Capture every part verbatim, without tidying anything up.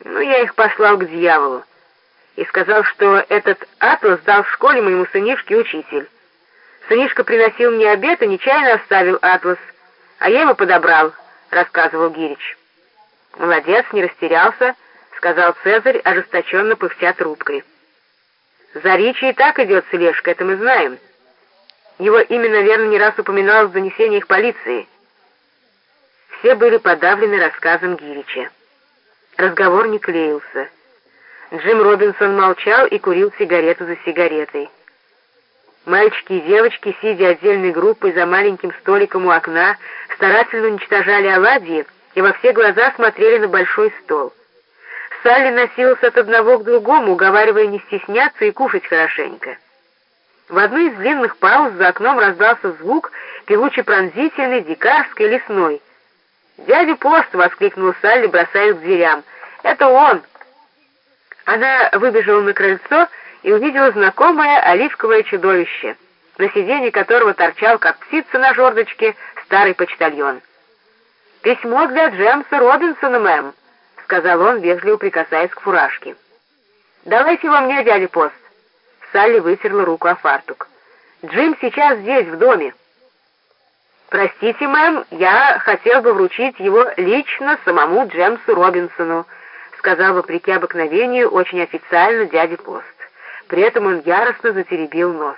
Ну, я их послал к дьяволу и сказал, что этот атлас дал в школе моему сынишке учитель. Сынишка приносил мне обед и нечаянно оставил атлас, а я его подобрал, — рассказывал Гирич. «Молодец, не растерялся», — сказал Цезарь, ожесточенно пыхтя трубкой. «За Ричи и так идет слежка, это мы знаем. Его имя, наверное, не раз упоминалось в донесениях полиции». Все были подавлены рассказом Гирича. Разговор не клеился. Джим Робинсон молчал и курил сигарету за сигаретой. Мальчики и девочки, сидя отдельной группой за маленьким столиком у окна, старательно уничтожали оладьи и во все глаза смотрели на большой стол. Салли носилась от одного к другому, уговаривая не стесняться и кушать хорошенько. В одну из длинных пауз за окном раздался звук, певуче-пронзительный, дикарский, лесной. «Дядя Пост!» — воскликнул Салли, бросаясь к дверям. «Это он!» Она выбежала на крыльцо и увидела знакомое оливковое чудовище, на сиденье которого торчал, как птица на жердочке, старый почтальон. «Письмо для Джемса Робинсона, мэм», — сказал он, вежливо прикасаясь к фуражке. «Давайте его мне, дядя Пост». Салли вытерла руку о фартук. «Джим сейчас здесь, в доме». «Простите, мэм, я хотел бы вручить его лично самому Джемсу Робинсону», — сказал, вопреки обыкновению, очень официально дядя Пост. При этом он яростно затеребил нос.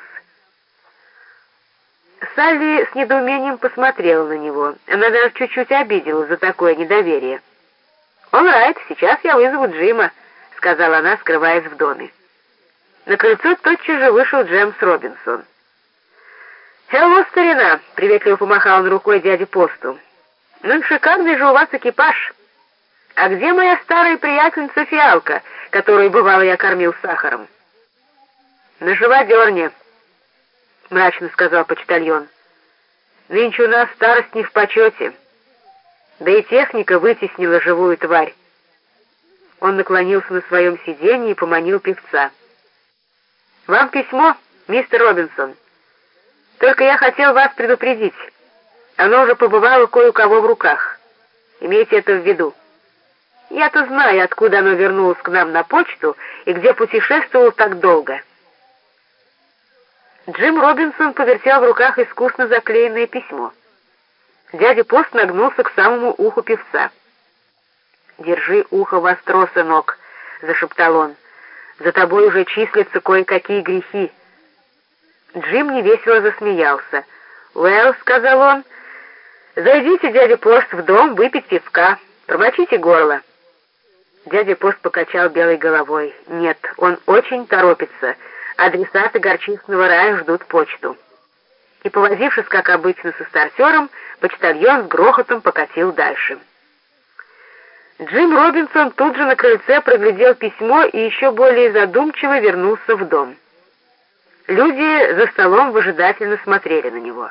Салли с недоумением посмотрела на него. Она даже чуть-чуть обиделась за такое недоверие. «All right, сейчас я вызову Джима», — сказала она, скрываясь в доме. На крыльцо тотчас же вышел Джемс Робинсон. «Хелло, старина!» — приветливо помахал он рукой дяде Посту. «Ну, шикарный же у вас экипаж! А где моя старая приятельница Фиалка, которую, бывало, я кормил сахаром?» «На живодерне», — мрачно сказал почтальон. «Нынче у нас старость не в почете. Да и техника вытеснила живую тварь». Он наклонился на своем сиденье и поманил певца. «Вам письмо, мистер Робинсон. Только я хотел вас предупредить. Оно уже побывало кое у кого в руках. Имейте это в виду. Я-то знаю, откуда оно вернулось к нам на почту и где путешествовало так долго». Джим Робинсон повертел в руках искусно заклеенное письмо. Дядя Пост нагнулся к самому уху певца. «Держи ухо востро, сынок», — зашептал он. «За тобой уже числятся кое-какие грехи». Джим невесело засмеялся. «Уэлл», — сказал он, — «зайдите, дядя Пост, в дом выпить пивка, промочите горло». Дядя Пост покачал белой головой. «Нет, он очень торопится. Адресаты горчичного рая ждут почту». И, повозившись, как обычно, со стартером, почтальон с грохотом покатил дальше. Джим Робинсон тут же на крыльце проглядел письмо и еще более задумчиво вернулся в дом. Люди за столом выжидательно смотрели на него.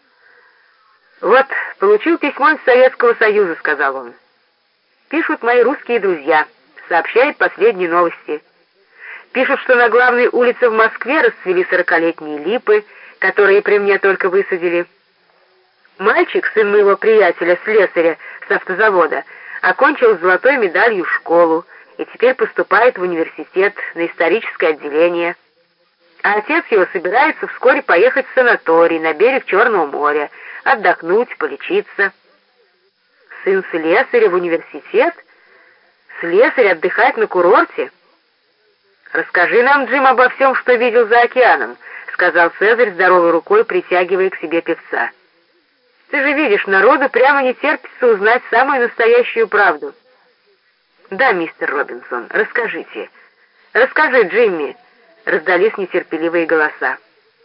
«Вот, получил письмо из Советского Союза», — сказал он. «Пишут мои русские друзья, сообщают последние новости. Пишут, что на главной улице в Москве расцвели сорокалетние липы, которые при мне только высадили. Мальчик, сын моего приятеля, слесаря с автозавода, окончил с золотой медалью школу и теперь поступает в университет на историческое отделение. А отец его собирается вскоре поехать в санаторий на берег Черного моря, отдохнуть, полечиться». «Сын слесаря в университет? Слесарь отдыхать на курорте?» «Расскажи нам, Джим, обо всем, что видел за океаном», — сказал Цезарь здоровой рукой, притягивая к себе певца. «Ты же видишь, народу прямо не терпится узнать самую настоящую правду». «Да, мистер Робинсон, расскажите. Расскажи, Джимми», — раздались нетерпеливые голоса.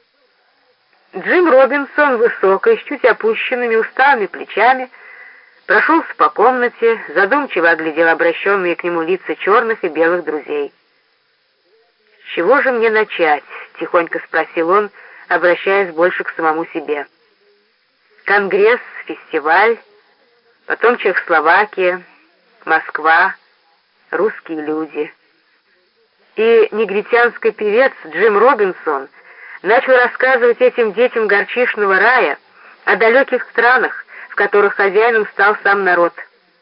Джим Робинсон, высокий, с чуть опущенными усталыми плечами, прошелся по комнате, задумчиво оглядел обращенные к нему лица черных и белых друзей. «С чего же мне начать?» — тихонько спросил он, обращаясь больше к самому себе. «Конгресс, фестиваль, потом Чехословакия, Москва, русские люди». И негритянский певец Джим Робинсон начал рассказывать этим детям горчичного рая о далеких странах, в которых хозяином стал сам народ.